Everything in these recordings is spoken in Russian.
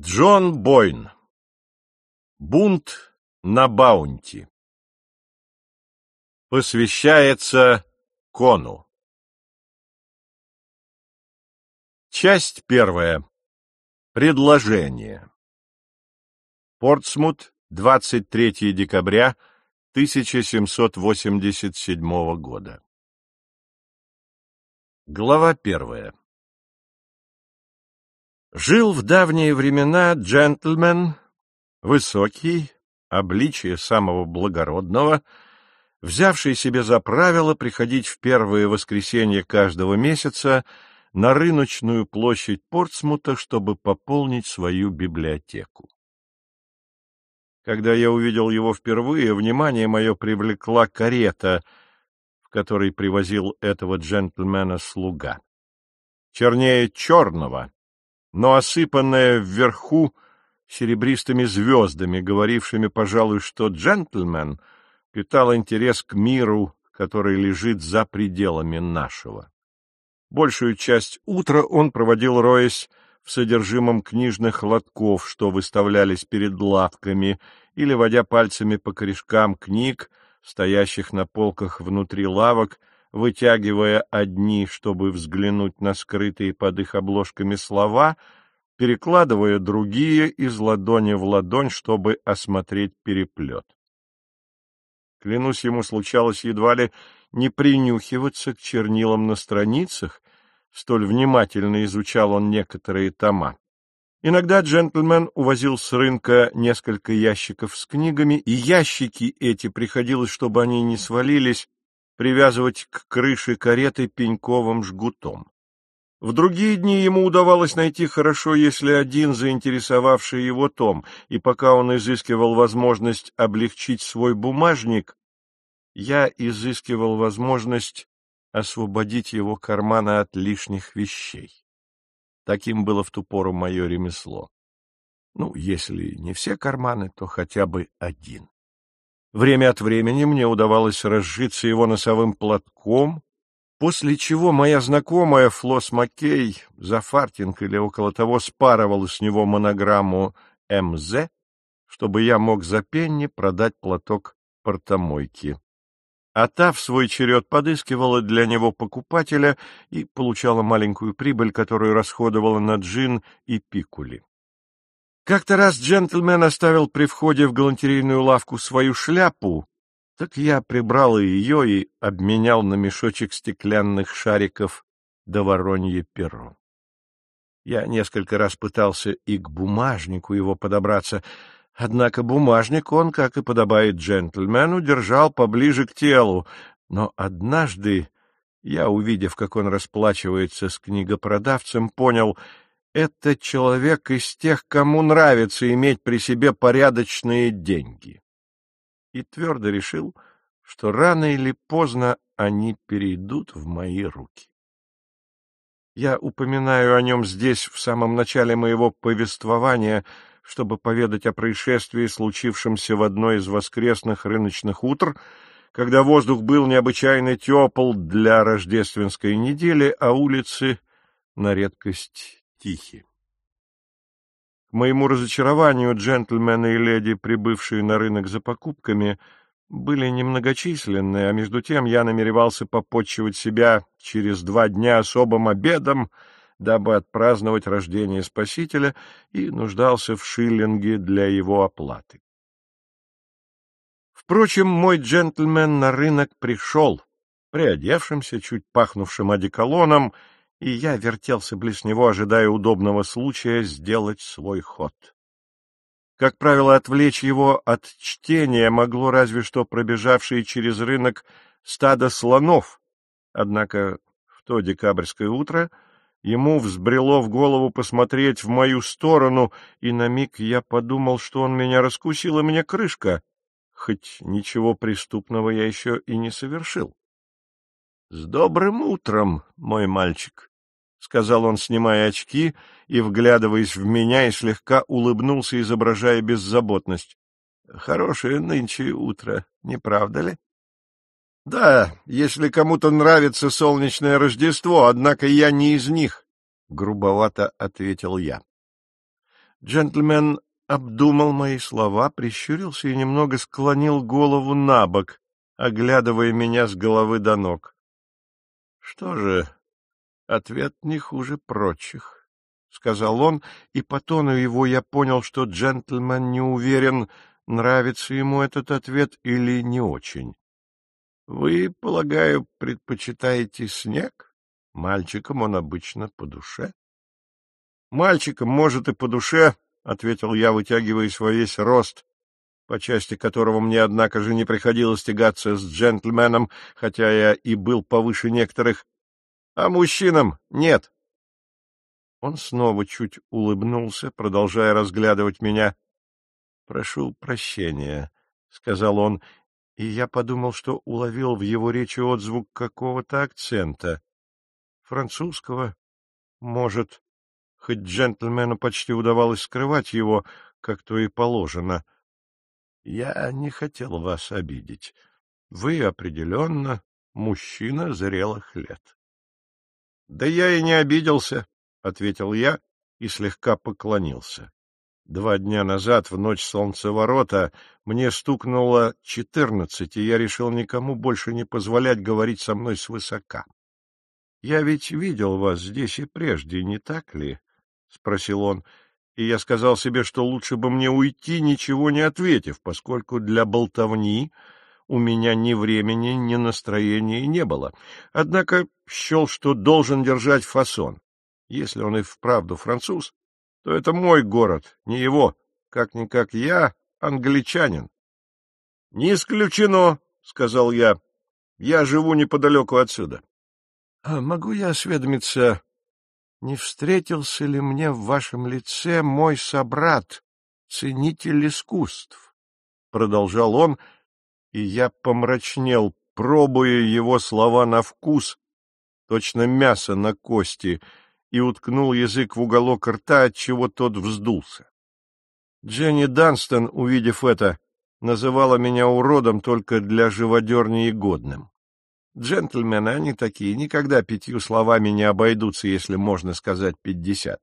Джон Бойн. Бунт на Баунти. Посвящается Кону. Часть первая. Предложение. Портсмут, 23 декабря 1787 года. Глава первая. Жил в давние времена джентльмен, высокий, обличие самого благородного, взявший себе за правило приходить в первое воскресенье каждого месяца на рыночную площадь Портсмута, чтобы пополнить свою библиотеку. Когда я увидел его впервые, внимание мое привлекла карета, в которой привозил этого джентльмена слуга. Чернее черного, но осыпанная вверху серебристыми звездами, говорившими, пожалуй, что джентльмен питал интерес к миру, который лежит за пределами нашего. Большую часть утра он проводил, роясь в содержимом книжных лотков, что выставлялись перед лавками, или водя пальцами по корешкам книг, стоящих на полках внутри лавок, вытягивая одни, чтобы взглянуть на скрытые под их обложками слова, перекладывая другие из ладони в ладонь, чтобы осмотреть переплет. Клянусь, ему случалось едва ли не принюхиваться к чернилам на страницах, столь внимательно изучал он некоторые тома. Иногда джентльмен увозил с рынка несколько ящиков с книгами, и ящики эти, приходилось, чтобы они не свалились, привязывать к крыше кареты пеньковым жгутом. В другие дни ему удавалось найти хорошо, если один заинтересовавший его том, и пока он изыскивал возможность облегчить свой бумажник, я изыскивал возможность освободить его карманы от лишних вещей. Таким было в ту пору мое ремесло. Ну, если не все карманы, то хотя бы один. Время от времени мне удавалось разжиться его носовым платком, после чего моя знакомая Флосс Маккей за фартинг или около того спарывала с него монограмму МЗ, чтобы я мог за пенни продать платок портомойке. А та в свой черед подыскивала для него покупателя и получала маленькую прибыль, которую расходовала на джин и пикули. Как-то раз джентльмен оставил при входе в галантерейную лавку свою шляпу, так я прибрал ее и обменял на мешочек стеклянных шариков да воронье перо. Я несколько раз пытался и к бумажнику его подобраться, однако бумажник он, как и подобает джентльмену, держал поближе к телу, но однажды я, увидев, как он расплачивается с книгопродавцем, понял — это человек из тех, кому нравится иметь при себе порядочные деньги. И твердо решил, что рано или поздно они перейдут в мои руки. Я упоминаю о нем здесь в самом начале моего повествования, чтобы поведать о происшествии, случившемся в одно из воскресных рыночных утр, когда воздух был необычайно тепл для рождественской недели, а улицы на редкость тихи. К моему разочарованию, джентльмены и леди, прибывшие на рынок за покупками, были немногочисленны, а между тем я намеревался попотчевать себя через 2 дня особым обедом, дабы отпраздновать рождение Спасителя, и нуждался в шиллинге для его оплаты. Впрочем, мой джентльмен на рынок пришел, приодевшимся, чуть пахнувшим одеколоном, и я вертелся близ него, ожидая удобного случая сделать свой ход. Как правило, отвлечь его от чтения могло разве что пробежавшие через рынок стадо слонов, однако в то декабрьское утро ему взбрело в голову посмотреть в мою сторону, и на миг я подумал, что он меня раскусил, и мне крышка, хоть ничего преступного я еще и не совершил. — С добрым утром, мой мальчик! — сказал он, снимая очки и вглядываясь в меня, и слегка улыбнулся, изображая беззаботность. — Хорошее нынче утро, не правда ли? — Да, если кому-то нравится солнечное Рождество, однако я не из них, — грубовато ответил я. Джентльмен обдумал мои слова, прищурился и немного склонил голову набок, оглядывая меня с головы до ног. Что же, ответ не хуже прочих, — сказал он, и по тону его я понял, что джентльмен не уверен, нравится ему этот ответ или не очень. — Вы, полагаю, предпочитаете снег? Мальчикам он обычно по душе. — Мальчикам, может, и по душе, — ответил я, вытягиваясь во весь рост, по части которого мне, однако же, не приходилось тягаться с джентльменом, хотя я и был повыше некоторых, а мужчинам нет. Он снова чуть улыбнулся, продолжая разглядывать меня. — Прошу прощения, — сказал он, и я подумал, что уловил в его речи отзвук какого-то акцента. Французского, может, хоть джентльмену почти удавалось скрывать его, как то и положено. Я не хотел вас обидеть. Вы определенно мужчина зрелых лет. — Да я и не обиделся, — ответил я и слегка поклонился. 2 дня назад, в ночь солнцеворота, мне стукнуло 14, и я решил никому больше не позволять говорить со мной свысока. — Я ведь видел вас здесь и прежде, не так ли? — спросил он, и я сказал себе, что лучше бы мне уйти, ничего не ответив, поскольку для болтовни у меня ни времени, ни настроения не было. Однако счел, что должен держать фасон. Если он и вправду француз, то это мой город, не его. Как-никак я англичанин. — Не исключено, — сказал я. — Я живу неподалеку отсюда. — А могу я осведомиться, не встретился ли мне в вашем лице мой собрат, ценитель искусств? — продолжал он, и я помрачнел, пробуя его слова на вкус, точно мясо на кости, и уткнул язык в уголок рта, отчего тот вздулся. Дженни Данстон, увидев это, называла меня уродом только для живодерни и годным. Джентльмены они такие, никогда 5 словами не обойдутся, если можно сказать 50.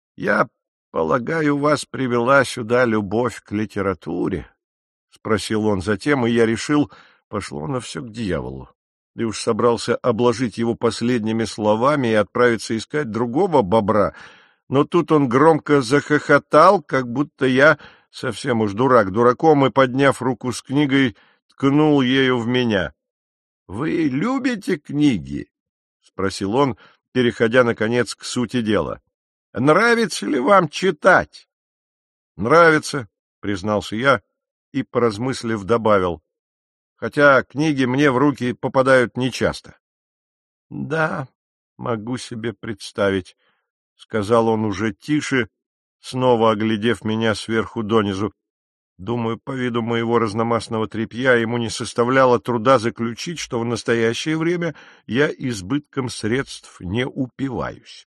Я полагаю, вас привела сюда любовь к литературе? — спросил он затем, и я решил, пошло на все к дьяволу. И уж собрался обложить его последними словами и отправиться искать другого бобра, но тут он громко захохотал, как будто я, совсем уж дурак дураком, и, подняв руку с книгой, ткнул ею в меня. — Вы любите книги? — спросил он, переходя, наконец, к сути дела. — Нравится ли вам читать? — Нравится, — признался я и, поразмыслив, добавил, хотя книги мне в руки попадают нечасто. — Да, могу себе представить, — сказал он уже тише, снова оглядев меня сверху донизу. Думаю, по виду моего разномастного тряпья ему не составляло труда заключить, что в настоящее время я избытком средств не упиваюсь.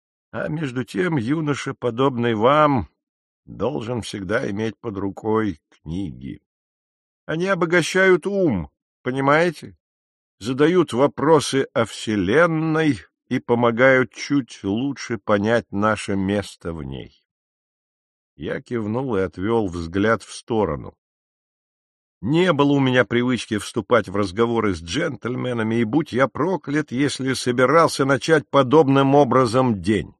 А между тем юноша, подобный вам, должен всегда иметь под рукой книги. Они обогащают ум, понимаете? Задают вопросы о Вселенной и помогают чуть лучше понять наше место в ней. Я кивнул и отвел взгляд в сторону. Не было у меня привычки вступать в разговоры с джентльменами, и будь я проклят, если собирался начать подобным образом день.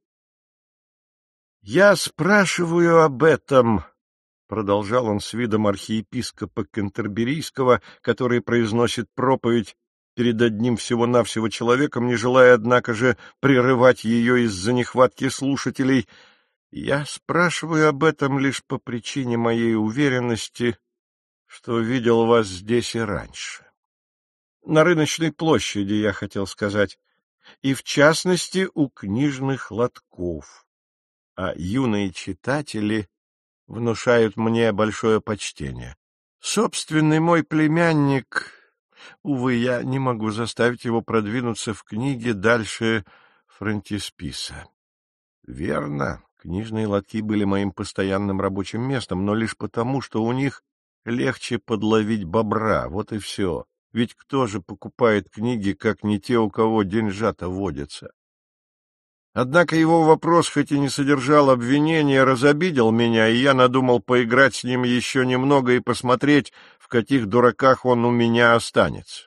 «Я спрашиваю об этом», — продолжал он с видом архиепископа Кентерберийского, который произносит проповедь перед одним всего-навсего человеком, не желая, однако же, прерывать ее из-за нехватки слушателей. «Я спрашиваю об этом лишь по причине моей уверенности, что видел вас здесь и раньше. На рыночной площади, я хотел сказать, и, в частности, у книжных лотков. А юные читатели внушают мне большое почтение. Собственный мой племянник, увы, я не могу заставить его продвинуться в книге дальше фронтисписа. Верно, книжные лотки были моим постоянным рабочим местом, но лишь потому, что у них легче подловить бобра, вот и все. Ведь кто же покупает книги, как не те, у кого деньжата водятся? Однако его вопрос, хоть и не содержал обвинения, разобидел меня, и я надумал поиграть с ним еще немного и посмотреть, в каких дураках он у меня останется.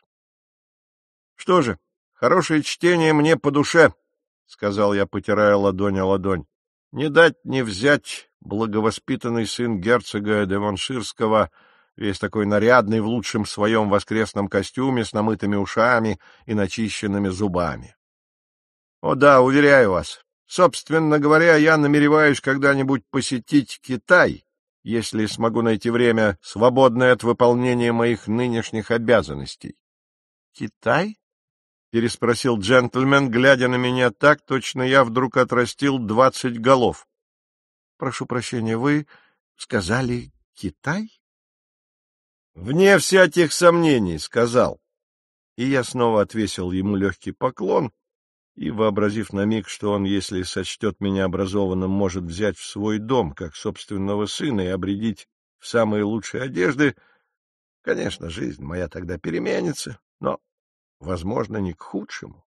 — Что же, хорошее чтение мне по душе, — сказал я, потирая ладонь о ладонь. — Не дать не взять благовоспитанный сын герцога Девонширского, весь такой нарядный в лучшем своем воскресном костюме, с намытыми ушами и начищенными зубами. О да, уверяю вас, собственно говоря, я намереваюсь когда-нибудь посетить Китай, если смогу найти время, свободное от выполнения моих нынешних обязанностей. — Китай? — переспросил джентльмен, глядя на меня так, точно я вдруг отрастил 20 голов. — Прошу прощения, вы сказали Китай? — Вне всяких сомнений, — сказал. И я снова отвесил ему легкий поклон, и, вообразив на миг, что он, если сочтет меня образованным, может взять в свой дом, как собственного сына, и обрядить в самые лучшие одежды, конечно, жизнь моя тогда переменится, но, возможно, не к худшему.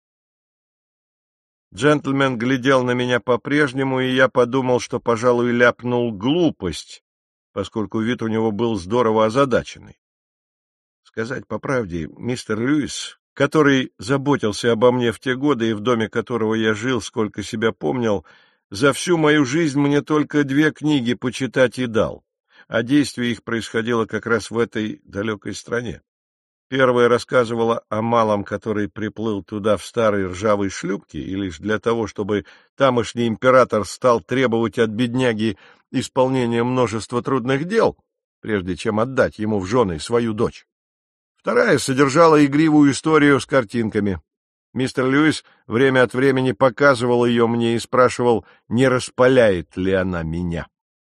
Джентльмен глядел на меня по-прежнему, и я подумал, что, пожалуй, ляпнул глупость, поскольку вид у него был здорово озадаченный. Сказать по правде, мистер Льюис, который заботился обо мне в те годы и в доме которого я жил, сколько себя помнил, за всю мою жизнь мне только 2 книги почитать и дал, а действие их происходило как раз в этой далекой стране. Первая рассказывала о малом, который приплыл туда в старой ржавой шлюпке, и лишь для того, чтобы тамошний император стал требовать от бедняги исполнения множества трудных дел, прежде чем отдать ему в жены свою дочь. Вторая содержала игривую историю с картинками. Мистер Льюис время от времени показывал ее мне и спрашивал, не распаляет ли она меня.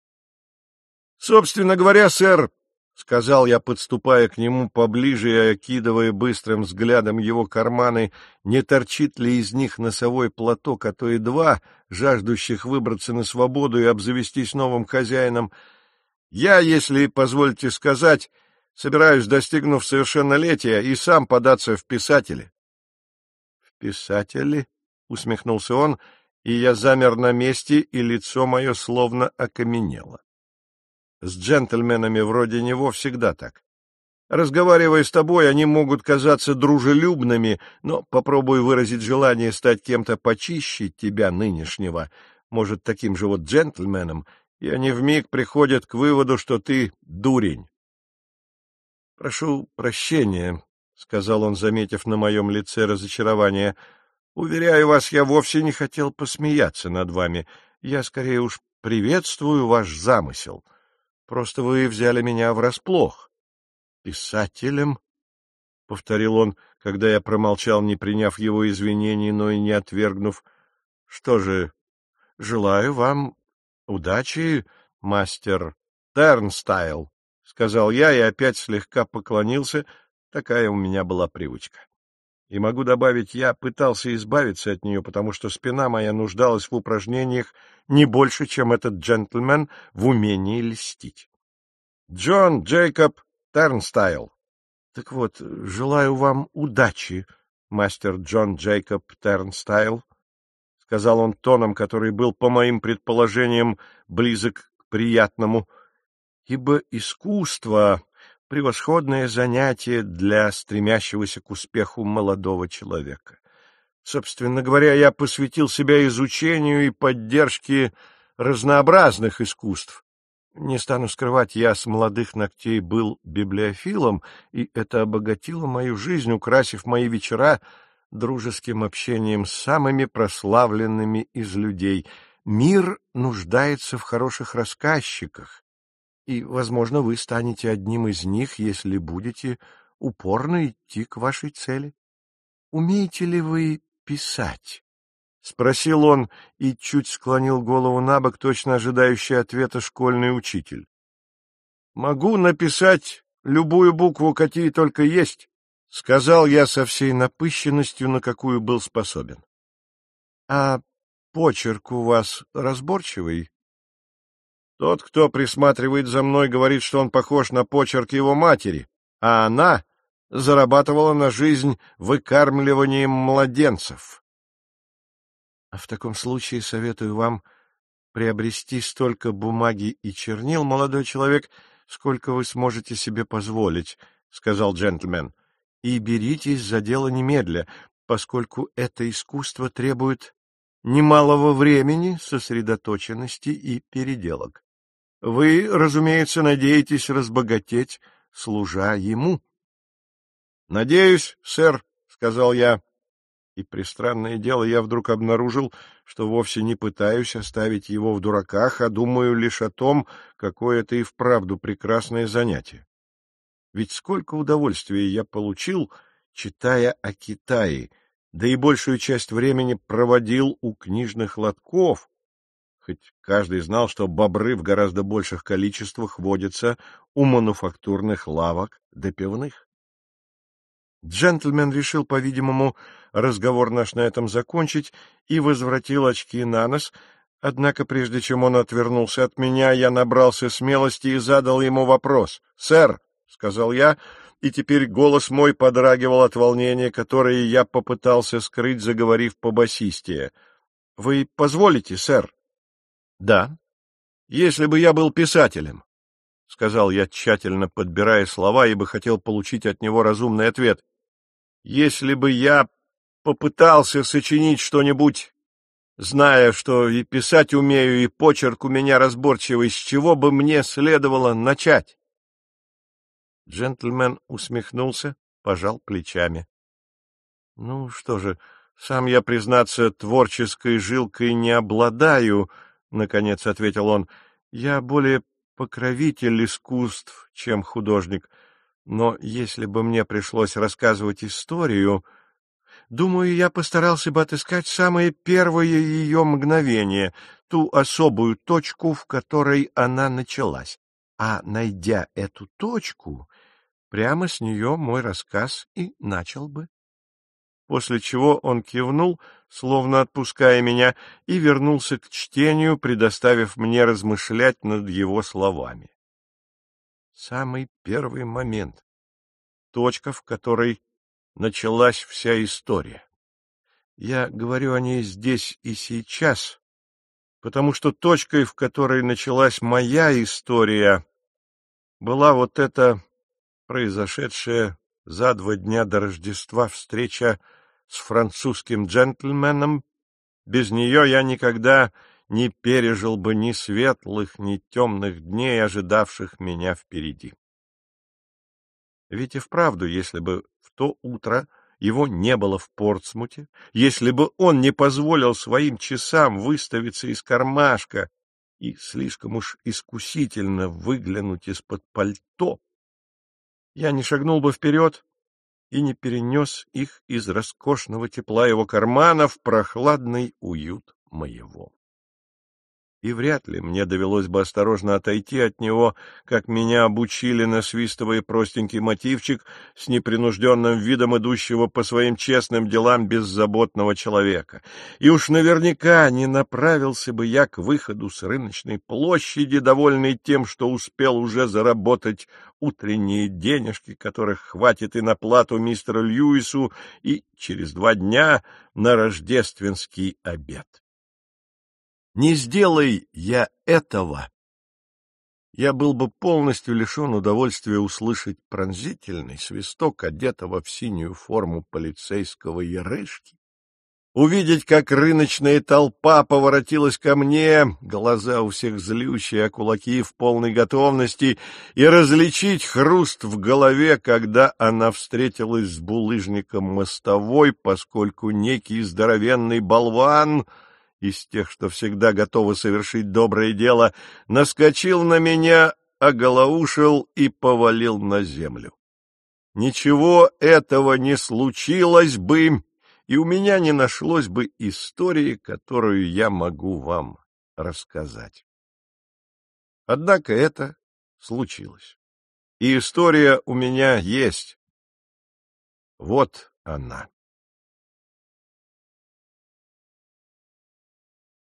— Собственно говоря, сэр, — сказал я, подступая к нему поближе и окидывая быстрым взглядом его карманы, не торчит ли из них носовой платок, а то и 2, жаждущих выбраться на свободу и обзавестись новым хозяином. Я, если позволите сказать, собираюсь, достигнув совершеннолетия, и сам податься в писатели. — В писатели? — усмехнулся он, и я замер на месте, и лицо мое словно окаменело. С джентльменами вроде него всегда так. Разговаривая с тобой, они могут казаться дружелюбными, но попробуй выразить желание стать кем-то почище тебя нынешнего, может, таким же вот джентльменом, и они вмиг приходят к выводу, что ты дурень. — Прошу прощения, — сказал он, заметив на моем лице разочарование. — Уверяю вас, я вовсе не хотел посмеяться над вами. Я скорее уж приветствую ваш замысел. Просто вы взяли меня врасплох. — Писателем? — повторил он, когда я промолчал, не приняв его извинений, но и не отвергнув. — Что же, желаю вам удачи, мастер Тернстайл, — сказал я и опять слегка поклонился, такая у меня была привычка. И могу добавить, я пытался избавиться от нее, потому что спина моя нуждалась в упражнениях не больше, чем этот джентльмен в умении льстить. Джон Джейкоб Тернстайл. Так вот, желаю вам удачи, мастер Джон Джейкоб Тернстайл, — сказал он тоном, который был, по моим предположениям, близок к приятному, ибо искусство — превосходное занятие для стремящегося к успеху молодого человека. Собственно говоря, я посвятил себя изучению и поддержке разнообразных искусств. Не стану скрывать, я с молодых ногтей был библиофилом, и это обогатило мою жизнь, украсив мои вечера дружеским общением с самыми прославленными из людей. Мир нуждается в хороших рассказчиках, и, возможно, вы станете одним из них, если будете упорно идти к вашей цели. Умеете ли вы писать? — спросил он и чуть склонил голову набок, точно ожидающий ответа школьный учитель. — Могу написать любую букву, какие только есть, — сказал я со всей напыщенностью, на какую был способен. — А почерк у вас разборчивый? Тот, кто присматривает за мной, говорит, что он похож на почерк его матери, а она зарабатывала на жизнь выкармливанием младенцев. — В таком случае советую вам приобрести столько бумаги и чернил, молодой человек, сколько вы сможете себе позволить, — сказал джентльмен, — и беритесь за дело немедля, поскольку это искусство требует немалого времени, сосредоточенности и переделок. Вы, разумеется, надеетесь разбогатеть, служа ему. — Надеюсь, сэр, — сказал я. И пристранное дело, я вдруг обнаружил, что вовсе не пытаюсь оставить его в дураках, а думаю лишь о том, какое это и вправду прекрасное занятие. Ведь сколько удовольствия я получил, читая о Китае, да и большую часть времени проводил у книжных лотков, хоть каждый знал, что бобры в гораздо больших количествах водятся у мануфактурных лавок да пивных. Джентльмен решил, по-видимому, разговор наш на этом закончить и возвратил очки на нос, однако прежде чем он отвернулся от меня, я набрался смелости и задал ему вопрос. «Сэр», — сказал я, и теперь голос мой подрагивал от волнения, которое я попытался скрыть, заговорив по-басистее. «Вы позволите, сэр?» «Да, если бы я был писателем», — сказал я, тщательно подбирая слова, ибо хотел получить от него разумный ответ. «Если бы я попытался сочинить что-нибудь, зная, что и писать умею, и почерк у меня разборчивый, с чего бы мне следовало начать?» Джентльмен усмехнулся, пожал плечами. — Ну, что же, сам я, признаться, творческой жилкой не обладаю, — наконец ответил он. — Я более покровитель искусств, чем художник. Но если бы мне пришлось рассказывать историю, думаю, я постарался бы отыскать самое первое ее мгновение, ту особую точку, в которой она началась. А, найдя эту точку, прямо с нее мой рассказ и начал бы. После чего он кивнул, словно отпуская меня, и вернулся к чтению, предоставив мне размышлять над его словами. Самый первый момент. Точка, в которой началась вся история. Я говорю о ней здесь и сейчас, потому что точкой, в которой началась моя история, была вот эта произошедшая за 2 дня до Рождества встреча с французским джентльменом. Без нее я никогда не пережил бы ни светлых, ни темных дней, ожидавших меня впереди. Ведь и вправду, если бы в то утро его не было в Портсмуте, если бы он не позволил своим часам выставиться из кармашка и слишком уж искусительно выглянуть из-под пальто, я не шагнул бы вперед и не перенес их из роскошного тепла его кармана в прохладный уют моего. И вряд ли мне довелось бы осторожно отойти от него, как меня обучили, насвистывая простенький мотивчик с непринужденным видом идущего по своим честным делам беззаботного человека. И уж наверняка не направился бы я к выходу с рыночной площади, довольный тем, что успел уже заработать утренние денежки, которых хватит и на плату мистеру Льюису, и через 2 дня на рождественский обед. Не сделай я этого, я был бы полностью лишен удовольствия услышать пронзительный свисток одетого в синюю форму полицейского ярышки, увидеть, как рыночная толпа поворотилась ко мне, глаза у всех злющие, а кулаки в полной готовности, и различить хруст в голове, когда она встретилась с булыжником мостовой, поскольку некий здоровенный болван из тех, что всегда готовы совершить доброе дело, наскочил на меня, оголоушил и повалил на землю. Ничего этого не случилось бы, и у меня не нашлось бы истории, которую я могу вам рассказать. Однако это случилось, и история у меня есть. Вот она.